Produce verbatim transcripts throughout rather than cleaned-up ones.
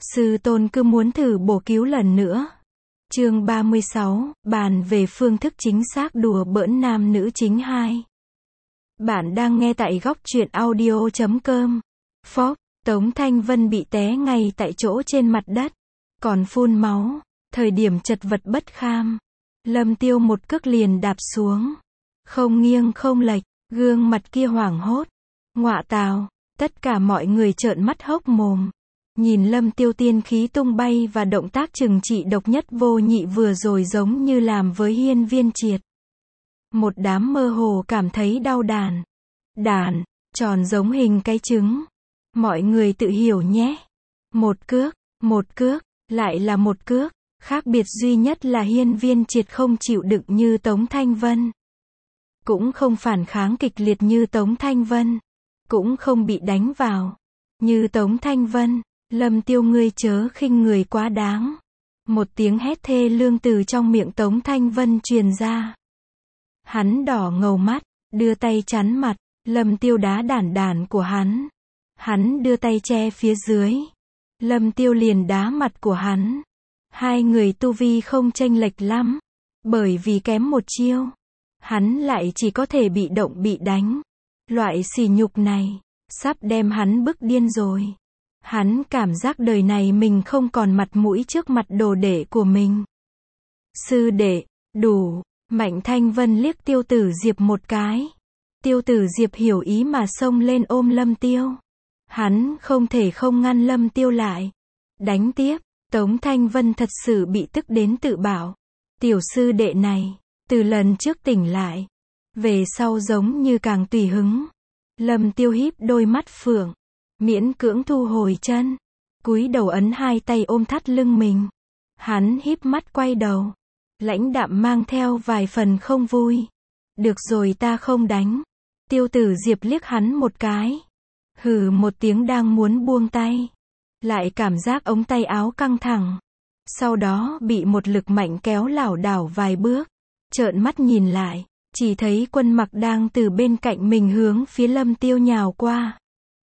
Sư tôn cứ muốn thử bổ cứu lần nữa. Chương ba mươi sáu, bàn về phương thức chính xác đùa bỡn nam nữ chính hai. Bạn đang nghe tại góc truyện audio chấm com. Phốc, Tống Thanh Vân bị té ngay tại chỗ trên mặt đất, còn phun máu, thời điểm chật vật bất kham. Lâm Tiêu một cước liền đạp xuống, không nghiêng không lệch, gương mặt kia hoảng hốt. Ngọa tào, tất cả mọi người trợn mắt hốc mồm. Nhìn Lâm Tiêu tiên khí tung bay và động tác trừng trị độc nhất vô nhị vừa rồi giống như làm với Hiên Viên Triệt. Một đám mơ hồ cảm thấy đau đàn. Đàn, tròn giống hình cái trứng. Mọi người tự hiểu nhé. Một cước, một cước, lại là một cước. Khác biệt duy nhất là Hiên Viên Triệt không chịu đựng như Tống Thanh Vân. Cũng không phản kháng kịch liệt như Tống Thanh Vân. Cũng không bị đánh vào như Tống Thanh Vân. Lâm Tiêu ngươi chớ khinh người quá đáng. Một tiếng hét thê lương từ trong miệng Tống Thanh Vân truyền ra. Hắn đỏ ngầu mắt, đưa tay chắn mặt. Lâm Tiêu đá đản đản của hắn. Hắn đưa tay che phía dưới. Lâm Tiêu liền đá mặt của hắn. Hai người tu vi không chênh lệch lắm. Bởi vì kém một chiêu, hắn lại chỉ có thể bị động bị đánh. Loại sỉ nhục này sắp đem hắn bức điên rồi. Hắn cảm giác đời này mình không còn mặt mũi trước mặt đồ đệ của mình. Sư đệ, đủ. Mạnh Thanh Vân liếc Tiêu Tử Diệp một cái. Tiêu Tử Diệp hiểu ý mà xông lên ôm Lâm Tiêu. Hắn không thể không ngăn Lâm Tiêu lại. Đánh tiếp. Tống Thanh Vân thật sự bị tức đến tự bảo. Tiểu sư đệ này, từ lần trước tỉnh lại, về sau giống như càng tùy hứng. Lâm Tiêu híp đôi mắt phượng, miễn cưỡng thu hồi chân, cúi đầu ấn hai tay ôm thắt lưng mình. Hắn híp mắt quay đầu, lãnh đạm mang theo vài phần không vui. Được rồi, ta không đánh. Tiêu Tử Diệp liếc hắn một cái, hừ một tiếng đang muốn buông tay, lại cảm giác ống tay áo căng thẳng. Sau đó bị một lực mạnh kéo lảo đảo vài bước. Trợn mắt nhìn lại, chỉ thấy Quân Mặc đang từ bên cạnh mình hướng phía Lâm Tiêu nhào qua.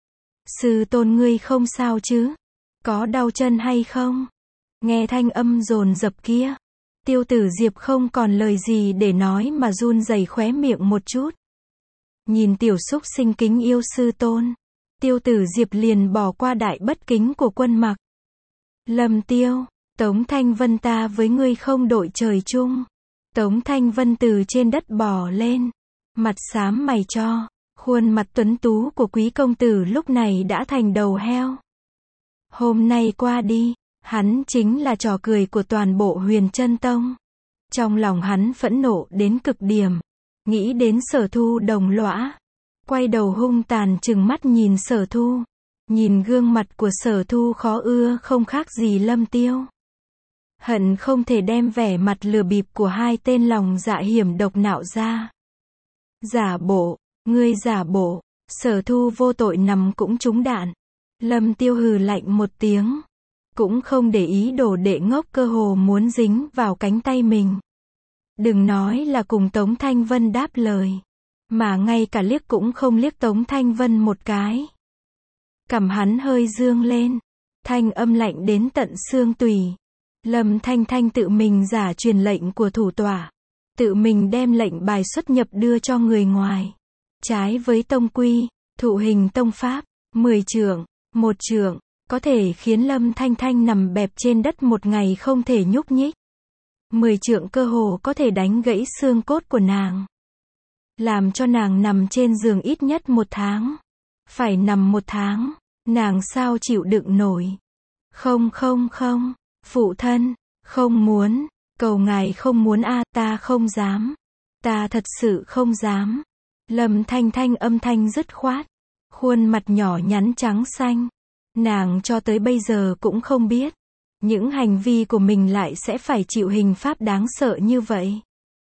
Sư tôn ngươi không sao chứ? Có đau chân hay không? Nghe thanh âm dồn dập kia, Tiêu Tử Diệp không còn lời gì để nói mà run rẩy khóe miệng một chút. Nhìn tiểu súc sinh kính yêu sư tôn, Tiêu Tử Diệp liền bỏ qua đại bất kính của Quân Mặc. Lâm Tiêu, Tống Thanh Vân ta với ngươi không đội trời chung. Tống Thanh Vân từ trên đất bò lên, mặt xám mày cho, khuôn mặt tuấn tú của quý công tử lúc này đã thành đầu heo. Hôm nay qua đi, hắn chính là trò cười của toàn bộ Huyền Chân Tông. Trong lòng hắn phẫn nộ đến cực điểm, nghĩ đến Sở Thu đồng lõa, quay đầu hung tàn trừng mắt nhìn Sở Thu. Nhìn gương mặt của Sở Thu khó ưa không khác gì Lâm Tiêu. Hận không thể đem vẻ mặt lừa bịp của hai tên lòng dạ hiểm độc nạo ra. Giả bộ, ngươi giả bộ. Sở Thu vô tội nằm cũng trúng đạn. Lâm Tiêu hừ lạnh một tiếng, cũng không để ý đồ đệ ngốc cơ hồ muốn dính vào cánh tay mình. Đừng nói là cùng Tống Thanh Vân đáp lời, mà ngay cả liếc cũng không liếc Tống Thanh Vân một cái. Cằm hắn hơi dương lên, thanh âm lạnh đến tận xương tủy. Lâm Thanh Thanh tự mình giả truyền lệnh của thủ tọa, tự mình đem lệnh bài xuất nhập đưa cho người ngoài, trái với tông quy, thụ hình tông pháp. Mười trượng, một trượng, có thể khiến Lâm Thanh Thanh nằm bẹp trên đất một ngày không thể nhúc nhích. Mười trượng cơ hồ có thể đánh gãy xương cốt của nàng, làm cho nàng nằm trên giường ít nhất một tháng. Phải nằm một tháng, nàng sao chịu đựng nổi. Không không không, phụ thân, không muốn, cầu ngài không muốn a, ta không dám. Ta thật sự không dám. Lâm Thanh Thanh âm thanh dứt khoát, khuôn mặt nhỏ nhắn trắng xanh. Nàng cho tới bây giờ cũng không biết, những hành vi của mình lại sẽ phải chịu hình pháp đáng sợ như vậy.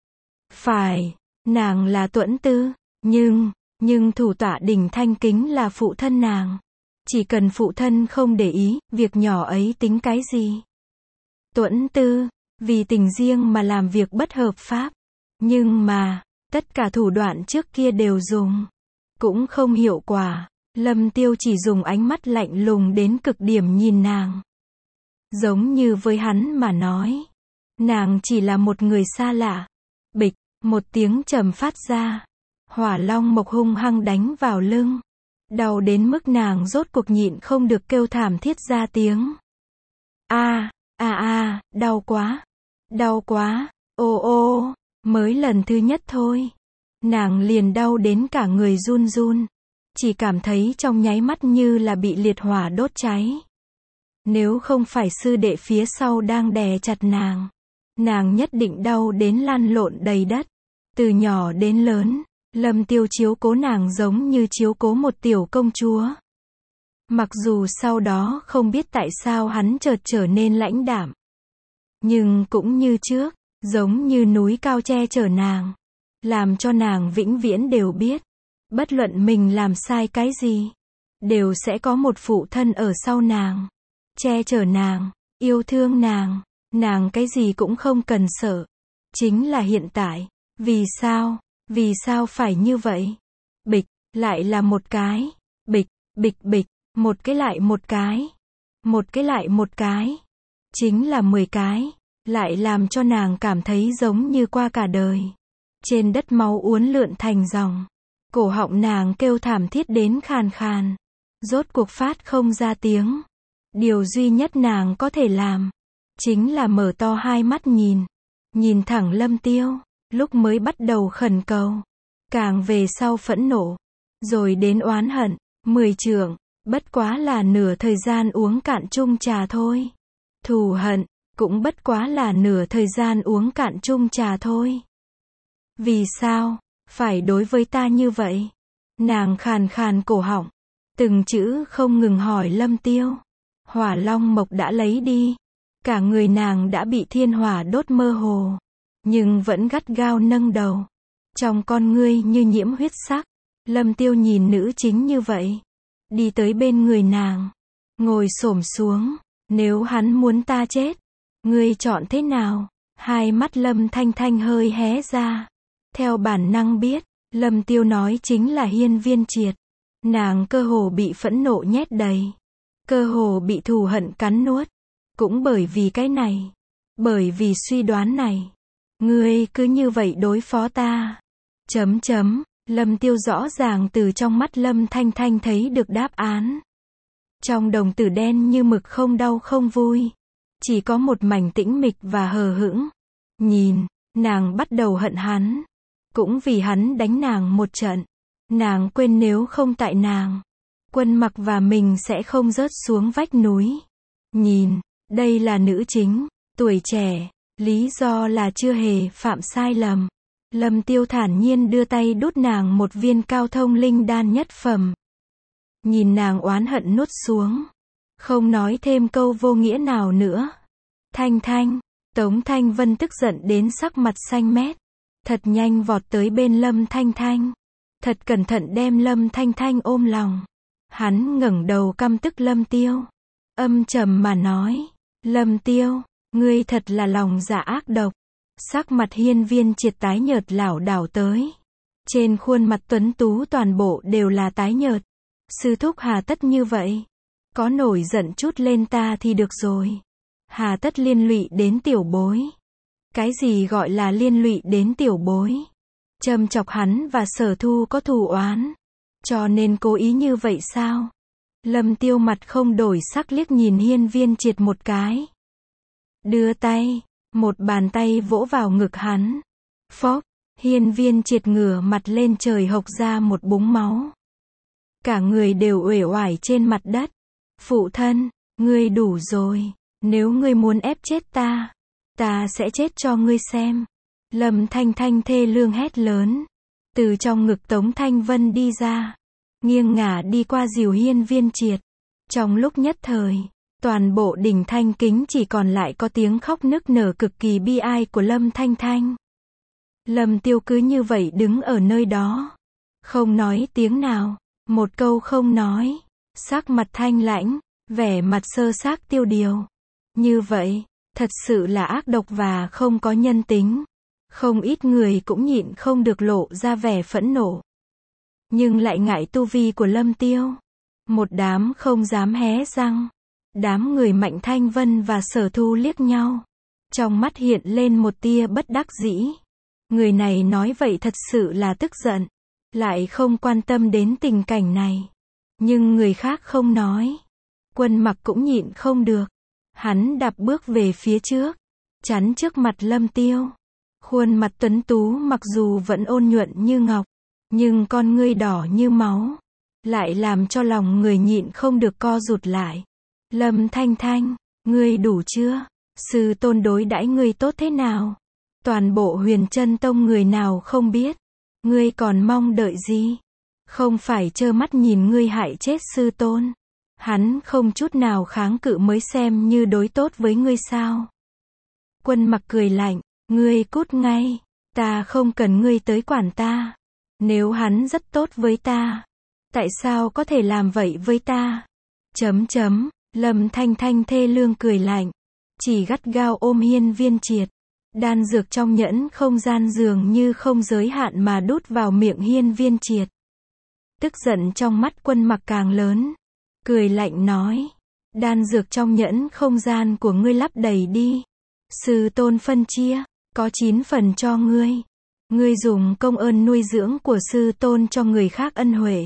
Phải, nàng là Tuẫn Tư, nhưng, nhưng thủ tọa Đỉnh Thanh Kính là phụ thân nàng. Chỉ cần phụ thân không để ý, việc nhỏ ấy tính cái gì? Tuẫn Tư, vì tình riêng mà làm việc bất hợp pháp. Nhưng mà, tất cả thủ đoạn trước kia đều dùng, cũng không hiệu quả. Lâm Tiêu chỉ dùng ánh mắt lạnh lùng đến cực điểm nhìn nàng. Giống như với hắn mà nói, nàng chỉ là một người xa lạ. Bịch, một tiếng trầm phát ra. Hỏa long mộc hung hăng đánh vào lưng. Đau đến mức nàng rốt cuộc nhịn không được kêu thảm thiết ra tiếng. A, a a, đau quá. Đau quá, ô ô, mới lần thứ nhất thôi. Nàng liền đau đến cả người run run. Chỉ cảm thấy trong nháy mắt như là bị liệt hỏa đốt cháy. Nếu không phải sư đệ phía sau đang đè chặt nàng, nàng nhất định đau đến lăn lộn đầy đất. Từ nhỏ đến lớn, Lâm Tiêu chiếu cố nàng giống như chiếu cố một tiểu công chúa. Mặc dù sau đó không biết tại sao hắn chợt trở nên lãnh đạm. Nhưng cũng như trước, giống như núi cao che chở nàng. Làm cho nàng vĩnh viễn đều biết. Bất luận mình làm sai cái gì, đều sẽ có một phụ thân ở sau nàng. Che chở nàng, yêu thương nàng, nàng cái gì cũng không cần sợ. Chính là hiện tại, vì sao, vì sao phải như vậy? Bịch, lại là một cái, bịch, bịch bịch, một cái lại một cái, một cái lại một cái, chính là mười cái, lại làm cho nàng cảm thấy giống như qua cả đời. Trên đất máu uốn lượn thành dòng, cổ họng nàng kêu thảm thiết đến khàn khàn, rốt cuộc phát không ra tiếng. Điều duy nhất nàng có thể làm, chính là mở to hai mắt nhìn, nhìn thẳng Lâm Tiêu, lúc mới bắt đầu khẩn cầu, càng về sau phẫn nộ, rồi đến oán hận, mười trượng, bất quá là nửa thời gian uống cạn chung trà thôi. Thù hận, cũng bất quá là nửa thời gian uống cạn chung trà thôi. Vì sao, phải đối với ta như vậy? Nàng khàn khàn cổ họng, từng chữ không ngừng hỏi Lâm Tiêu. Hỏa long mộc đã lấy đi, cả người nàng đã bị thiên hỏa đốt mơ hồ, nhưng vẫn gắt gao nâng đầu. Trong con ngươi như nhiễm huyết sắc, Lâm Tiêu nhìn nữ chính như vậy, đi tới bên người nàng, ngồi xổm xuống, nếu hắn muốn ta chết, ngươi chọn thế nào? Hai mắt Lâm Thanh Thanh hơi hé ra, theo bản năng biết, Lâm Tiêu nói chính là Hiên Viên Triệt. Nàng cơ hồ bị phẫn nộ nhét đầy, cơ hồ bị thù hận cắn nuốt. Cũng bởi vì cái này, bởi vì suy đoán này, ngươi cứ như vậy đối phó ta. Chấm chấm, Lâm Tiêu rõ ràng từ trong mắt Lâm Thanh Thanh thấy được đáp án. Trong đồng tử đen như mực không đau không vui, chỉ có một mảnh tĩnh mịch và hờ hững. Nhìn, nàng bắt đầu hận hắn, cũng vì hắn đánh nàng một trận. Nàng quên nếu không tại nàng, Quân Mặc và mình sẽ không rớt xuống vách núi. Nhìn, đây là nữ chính, tuổi trẻ, lý do là chưa hề phạm sai lầm. Lâm Tiêu thản nhiên đưa tay đút nàng một viên cao thông linh đan nhất phẩm. Nhìn nàng oán hận nuốt xuống, không nói thêm câu vô nghĩa nào nữa. Thanh Thanh, Tống Thanh Vân tức giận đến sắc mặt xanh mét, thật nhanh vọt tới bên Lâm Thanh Thanh, thật cẩn thận đem Lâm Thanh Thanh ôm lòng. Hắn ngẩng đầu căm tức Lâm Tiêu, âm trầm mà nói, Lâm Tiêu, ngươi thật là lòng dạ ác độc. Sắc mặt Hiên Viên Triệt tái nhợt lảo đảo tới, trên khuôn mặt tuấn tú toàn bộ đều là tái nhợt. Sư thúc hà tất như vậy, có nổi giận chút lên ta thì được rồi, hà tất liên lụy đến tiểu bối. Cái gì gọi là liên lụy đến tiểu bối? Châm chọc hắn và Sở Thu có thù oán, cho nên cố ý như vậy sao? Lâm Tiêu mặt không đổi sắc liếc nhìn Hiên Viên Triệt một cái, đưa tay, một bàn tay vỗ vào ngực hắn. Phốc, Hiên Viên Triệt ngửa mặt lên trời hộc ra một búng máu. Cả người đều uể oải trên mặt đất. Phụ thân, ngươi đủ rồi, nếu ngươi muốn ép chết ta, ta sẽ chết cho ngươi xem. Lâm Thanh Thanh thê lương hét lớn, từ trong ngực Tống Thanh Vân đi ra, nghiêng ngả đi qua dìu Hiên Viên Triệt. Trong lúc nhất thời, toàn bộ đỉnh Thanh Kính chỉ còn lại có tiếng khóc nức nở cực kỳ bi ai của Lâm Thanh Thanh. Lâm Tiêu cứ như vậy đứng ở nơi đó, không nói tiếng nào, một câu không nói, sắc mặt thanh lãnh, vẻ mặt sơ xác tiêu điều. Như vậy, thật sự là ác độc và không có nhân tính. Không ít người cũng nhịn không được lộ ra vẻ phẫn nộ, nhưng lại ngại tu vi của Lâm Tiêu. Một đám không dám hé răng. Đám người Mạnh Thanh Vân và Sở Thu liếc nhau. Trong mắt hiện lên một tia bất đắc dĩ. Người này nói vậy thật sự là tức giận. Lại không quan tâm đến tình cảnh này. Nhưng người khác không nói. Quân Mặc cũng nhịn không được. Hắn đạp bước về phía trước. Chắn trước mặt Lâm Tiêu. Khuôn mặt tuấn tú mặc dù vẫn ôn nhuận như ngọc. Nhưng con ngươi đỏ như máu. Lại làm cho lòng người nhịn không được co rụt lại. Lâm Thanh Thanh, ngươi đủ chưa? Sư tôn đối đãi ngươi tốt thế nào? Toàn bộ Huyền Chân Tông người nào không biết? Ngươi còn mong đợi gì? Không phải trơ mắt nhìn ngươi hại chết sư tôn. Hắn không chút nào kháng cự mới xem như đối tốt với ngươi sao? Quân Mặc cười lạnh, ngươi cút ngay, ta không cần ngươi tới quản ta. Nếu hắn rất tốt với ta, tại sao có thể làm vậy với ta? Chấm chấm, Lâm Thanh Thanh thê lương cười lạnh, chỉ gắt gao ôm Hiên Viên Triệt. Đan dược trong nhẫn không gian dường như không giới hạn mà đút vào miệng Hiên Viên Triệt. Tức giận trong mắt Quân Mặc càng lớn. Cười lạnh nói, đan dược trong nhẫn không gian của ngươi lắp đầy đi. Sư tôn phân chia, có chín phần cho ngươi. Ngươi dùng công ơn nuôi dưỡng của sư tôn cho người khác ân huệ.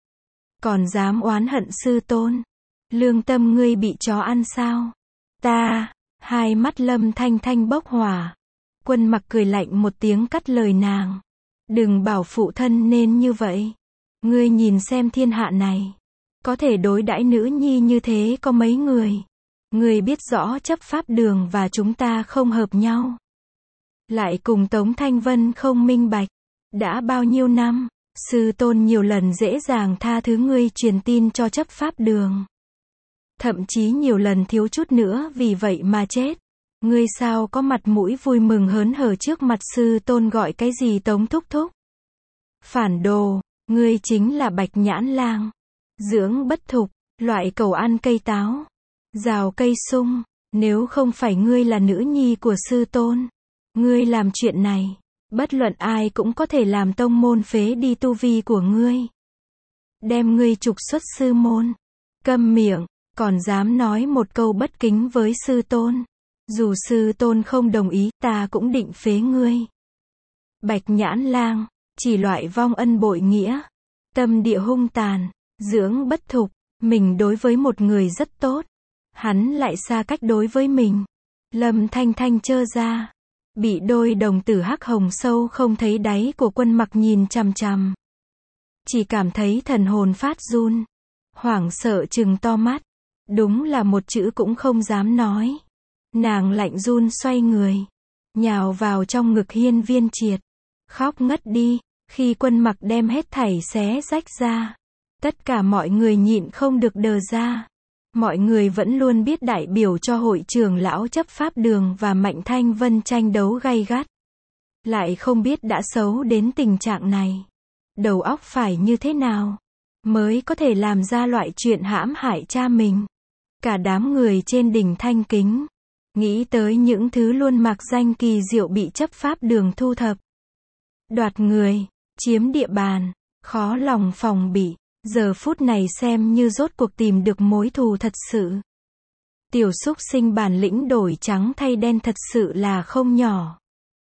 Còn dám oán hận sư tôn. Lương tâm ngươi bị chó ăn sao? Ta, hai mắt Lâm Thanh Thanh bốc hỏa. Quân Mặc cười lạnh một tiếng cắt lời nàng. Đừng bảo phụ thân nên như vậy. Ngươi nhìn xem thiên hạ này. Có thể đối đãi nữ nhi như thế có mấy người. Ngươi biết rõ chấp pháp đường và chúng ta không hợp nhau. Lại cùng Tống Thanh Vân không minh bạch. Đã bao nhiêu năm, sư tôn nhiều lần dễ dàng tha thứ ngươi truyền tin cho chấp pháp đường. Thậm chí nhiều lần thiếu chút nữa vì vậy mà chết. Ngươi sao có mặt mũi vui mừng hớn hở trước mặt sư tôn gọi cái gì Tống thúc thúc? Phản đồ, ngươi chính là Bạch Nhãn Lang. Dưỡng bất thục, loại cầu ăn cây táo. Rào cây sung, nếu không phải ngươi là nữ nhi của sư tôn. Ngươi làm chuyện này, bất luận ai cũng có thể làm tông môn phế đi tu vi của ngươi. Đem ngươi trục xuất sư môn. Câm miệng, còn dám nói một câu bất kính với sư tôn. Dù sư tôn không đồng ý, ta cũng định phế ngươi. Bạch Nhãn Lang, chỉ loại vong ân bội nghĩa. Tâm địa hung tàn, dưỡng bất thục, mình đối với một người rất tốt. Hắn lại xa cách đối với mình. Lâm Thanh Thanh trơ ra. Bị đôi đồng tử hắc hồng sâu không thấy đáy của Quân Mặc nhìn chằm chằm. Chỉ cảm thấy thần hồn phát run. Hoảng sợ trừng to mắt. Đúng là một chữ cũng không dám nói. Nàng lạnh run xoay người. Nhào vào trong ngực Hiên Viên Triệt. Khóc ngất đi. Khi Quân Mặc đem hết thảy xé rách ra. Tất cả mọi người nhịn không được đờ ra. Mọi người vẫn luôn biết đại biểu cho hội trưởng lão chấp pháp đường và Mạnh Thanh Vân tranh đấu gay gắt. Lại không biết đã xấu đến tình trạng này. Đầu óc phải như thế nào mới có thể làm ra loại chuyện hãm hại cha mình. Cả đám người trên đỉnh Thanh Kính nghĩ tới những thứ luôn mạc danh kỳ diệu bị chấp pháp đường thu thập. Đoạt người, chiếm địa bàn, khó lòng phòng bị. Giờ phút này xem như rốt cuộc tìm được mối thù thật sự. Tiểu súc sinh bản lĩnh đổi trắng thay đen thật sự là không nhỏ.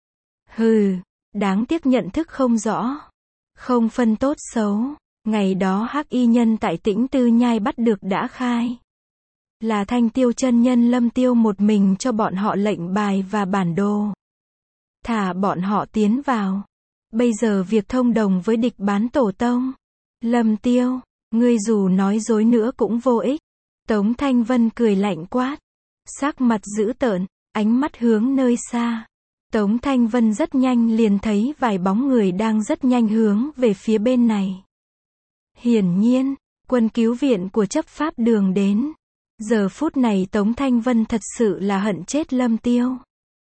Hừ, đáng tiếc nhận thức không rõ. Không phân tốt xấu. Ngày đó hắc y nhân tại Tĩnh Tư Nhai bắt được đã khai. Là Thanh Tiêu chân nhân Lâm Tiêu một mình cho bọn họ lệnh bài và bản đồ. Thả bọn họ tiến vào. Bây giờ việc thông đồng với địch bán tổ tông. Lâm Tiêu, ngươi dù nói dối nữa cũng vô ích. Tống Thanh Vân cười lạnh quát. Sắc mặt dữ tợn, ánh mắt hướng nơi xa. Tống Thanh Vân rất nhanh liền thấy vài bóng người đang rất nhanh hướng về phía bên này. Hiển nhiên, quân cứu viện của chấp pháp đường đến. Giờ phút này Tống Thanh Vân thật sự là hận chết Lâm Tiêu.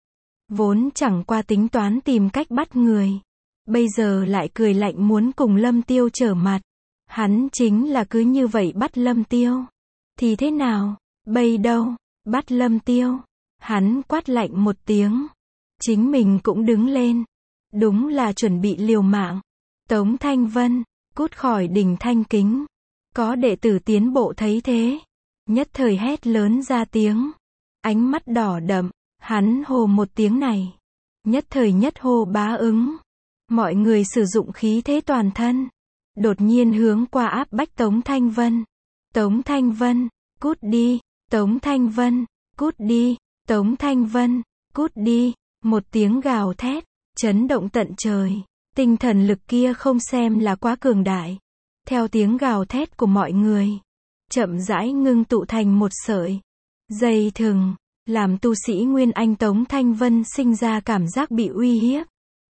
Vốn chẳng qua tính toán tìm cách bắt người. Bây giờ lại cười lạnh muốn cùng Lâm Tiêu trở mặt. Hắn chính là cứ như vậy bắt Lâm Tiêu. Thì thế nào? Bây đâu? Bắt Lâm Tiêu. Hắn quát lạnh một tiếng. Chính mình cũng đứng lên. Đúng là chuẩn bị liều mạng. Tống Thanh Vân, cút khỏi đỉnh Thanh Kính. Có đệ tử tiến bộ thấy thế. Nhất thời hét lớn ra tiếng. Ánh mắt đỏ đậm, hắn hô một tiếng này. Nhất thời nhất hô bá ứng. Mọi người sử dụng khí thế toàn thân. Đột nhiên hướng qua áp bách Tống Thanh Vân. Tống Thanh Vân, cút đi. Tống Thanh Vân, cút đi. Tống Thanh Vân, cút đi. Một tiếng gào thét, chấn động tận trời. Tinh thần lực kia không xem là quá cường đại. Theo tiếng gào thét của mọi người, chậm rãi ngưng tụ thành một sợi dây thừng, làm tu sĩ Nguyên Anh Tống Thanh Vân sinh ra cảm giác bị uy hiếp.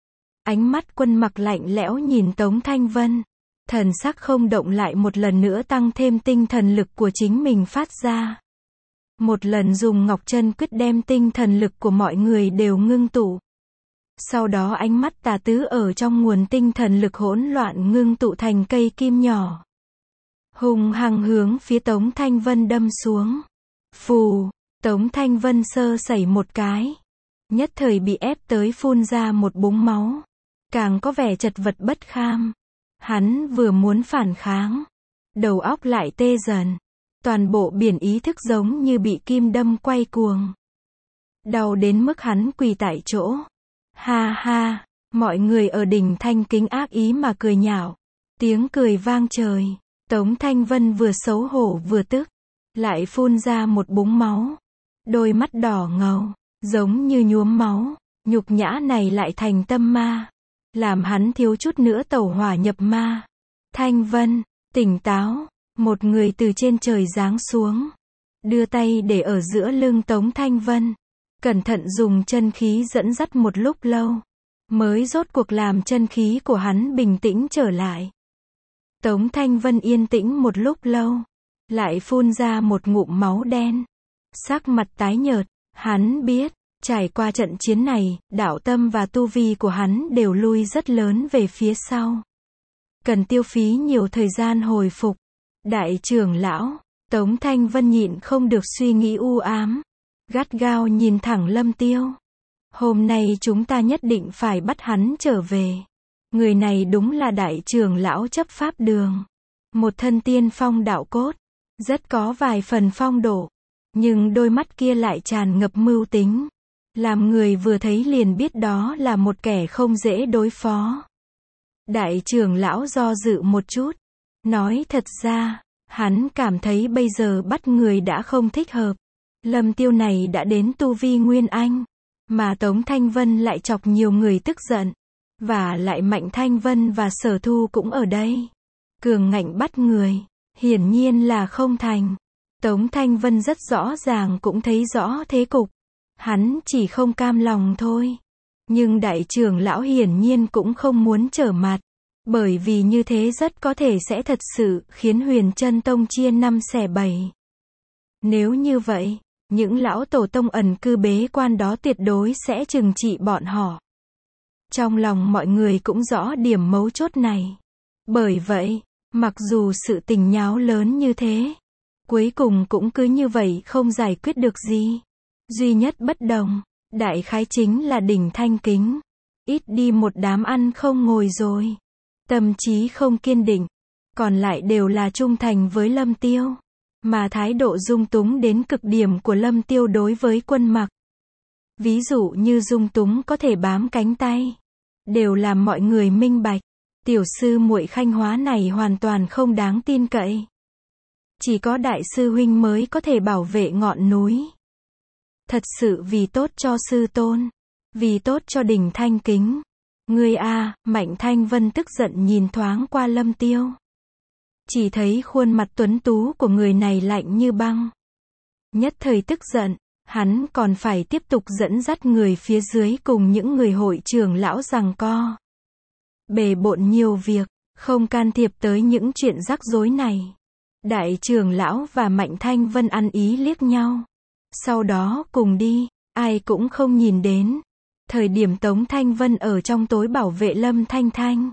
Ánh mắt Quân Mặc lạnh lẽo nhìn Tống Thanh Vân, thần sắc không động, lại một lần nữa tăng thêm tinh thần lực của chính mình phát ra. Một lần dùng Ngọc Chân Quyết đem tinh thần lực của mọi người đều ngưng tụ. Sau đó ánh mắt tà tứ ở trong nguồn tinh thần lực hỗn loạn ngưng tụ thành cây kim nhỏ. Hùng hăng hướng phía Tống Thanh Vân đâm xuống. Phù, Tống Thanh Vân sơ sẩy một cái. Nhất thời bị ép tới phun ra một búng máu. Càng có vẻ chật vật bất kham. Hắn vừa muốn phản kháng. Đầu óc lại tê dần. Toàn bộ biển ý thức giống như bị kim đâm quay cuồng. Đau đến mức hắn quỳ tại chỗ. Ha ha, mọi người ở đỉnh Thanh Kính ác ý mà cười nhạo. Tiếng cười vang trời. Tống Thanh Vân vừa xấu hổ vừa tức. Lại phun ra một búng máu. Đôi mắt đỏ ngầu, giống như nhuốm máu. Nhục nhã này lại thành tâm ma. Làm hắn thiếu chút nữa tẩu hỏa nhập ma. Thanh Vân, tỉnh táo. Một người từ trên trời giáng xuống. Đưa tay để ở giữa lưng Tống Thanh Vân. Cẩn thận dùng chân khí dẫn dắt một lúc lâu. Mới rốt cuộc làm chân khí của hắn bình tĩnh trở lại. Tống Thanh Vân yên tĩnh một lúc lâu. Lại phun ra một ngụm máu đen. Sắc mặt tái nhợt. Hắn biết, trải qua trận chiến này, đạo tâm và tu vi của hắn đều lui rất lớn về phía sau. Cần tiêu phí nhiều thời gian hồi phục. Đại trưởng lão, Tống Thanh Vân nhịn không được suy nghĩ u ám. Gắt gao nhìn thẳng Lâm Tiêu. Hôm nay chúng ta nhất định phải bắt hắn trở về. Người này đúng là đại trưởng lão chấp pháp đường. Một thân tiên phong đạo cốt. Rất có vài phần phong độ. Nhưng đôi mắt kia lại tràn ngập mưu tính. Làm người vừa thấy liền biết đó là một kẻ không dễ đối phó. Đại trưởng lão do dự một chút. Nói thật ra, hắn cảm thấy bây giờ bắt người đã không thích hợp. Lâm Tiêu này đã đến tu vi Nguyên Anh. Mà Tống Thanh Vân lại chọc nhiều người tức giận. Và lại Mạnh Thanh Vân và Sở Thu cũng ở đây. Cường ngạnh bắt người. Hiển nhiên là không thành. Tống Thanh Vân rất rõ ràng cũng thấy rõ thế cục. Hắn chỉ không cam lòng thôi. Nhưng đại trưởng lão hiển nhiên cũng không muốn trở mặt. Bởi vì như thế rất có thể sẽ thật sự khiến Huyền Chân Tông chia năm xẻ bảy. Nếu như vậy, những lão tổ tông ẩn cư bế quan đó tuyệt đối sẽ trừng trị bọn họ. Trong lòng mọi người cũng rõ điểm mấu chốt này. Bởi vậy, mặc dù sự tình nháo lớn như thế, cuối cùng cũng cứ như vậy không giải quyết được gì. Duy nhất bất đồng, đại khái chính là đỉnh Thanh Kính. Ít đi một đám ăn không ngồi rồi. Tâm trí không kiên định. Còn lại đều là trung thành với Lâm Tiêu. Mà thái độ dung túng đến cực điểm của Lâm Tiêu đối với Quân Mặc. Ví dụ như dung túng có thể bám cánh tay. Đều làm mọi người minh bạch. Tiểu sư muội Khanh Hóa này hoàn toàn không đáng tin cậy. Chỉ có đại sư huynh mới có thể bảo vệ ngọn núi. Thật sự vì tốt cho sư tôn. Vì tốt cho đỉnh Thanh Kính. Ngươi a, Mạnh Thanh Vân tức giận nhìn thoáng qua Lâm Tiêu. Chỉ thấy khuôn mặt tuấn tú của người này lạnh như băng. Nhất thời tức giận, hắn còn phải tiếp tục dẫn dắt người phía dưới cùng những người hội trưởng lão giằng co. Bề bộn nhiều việc, không can thiệp tới những chuyện rắc rối này. Đại trưởng lão và Mạnh Thanh Vân ăn ý liếc nhau. Sau đó cùng đi, ai cũng không nhìn đến. Thời điểm Tống Thanh Vân ở trong tối bảo vệ Lâm Thanh Thanh.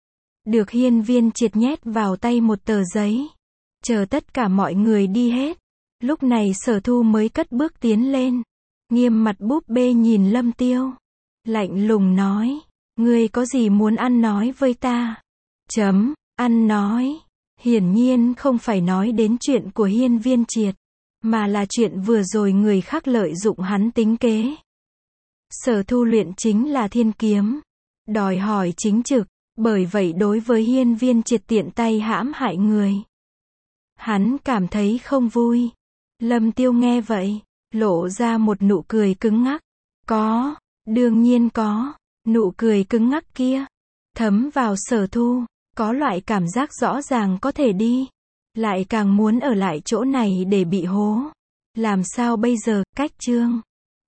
Được Hiên Viên Triệt nhét vào tay một tờ giấy. Chờ tất cả mọi người đi hết. Lúc này Sở Thu mới cất bước tiến lên. Nghiêm mặt búp bê nhìn Lâm Tiêu. Lạnh lùng nói. Ngươi có gì muốn ăn nói với ta? Chấm, ăn nói. Hiển nhiên không phải nói đến chuyện của Hiên Viên Triệt. mà là chuyện vừa rồi người khác lợi dụng hắn tính kế. Sở Thu luyện chính là thiên kiếm, đòi hỏi chính trực, bởi vậy đối với hiên viên triệt tiện tay hãm hại người, hắn cảm thấy không vui. Lâm Tiêu nghe vậy, lộ ra một nụ cười cứng ngắc. Có, đương nhiên có, nụ cười cứng ngắc kia, thấm vào Sở Thu, có loại cảm giác rõ ràng có thể đi, lại càng muốn ở lại chỗ này để bị hố. Làm sao bây giờ, cách chương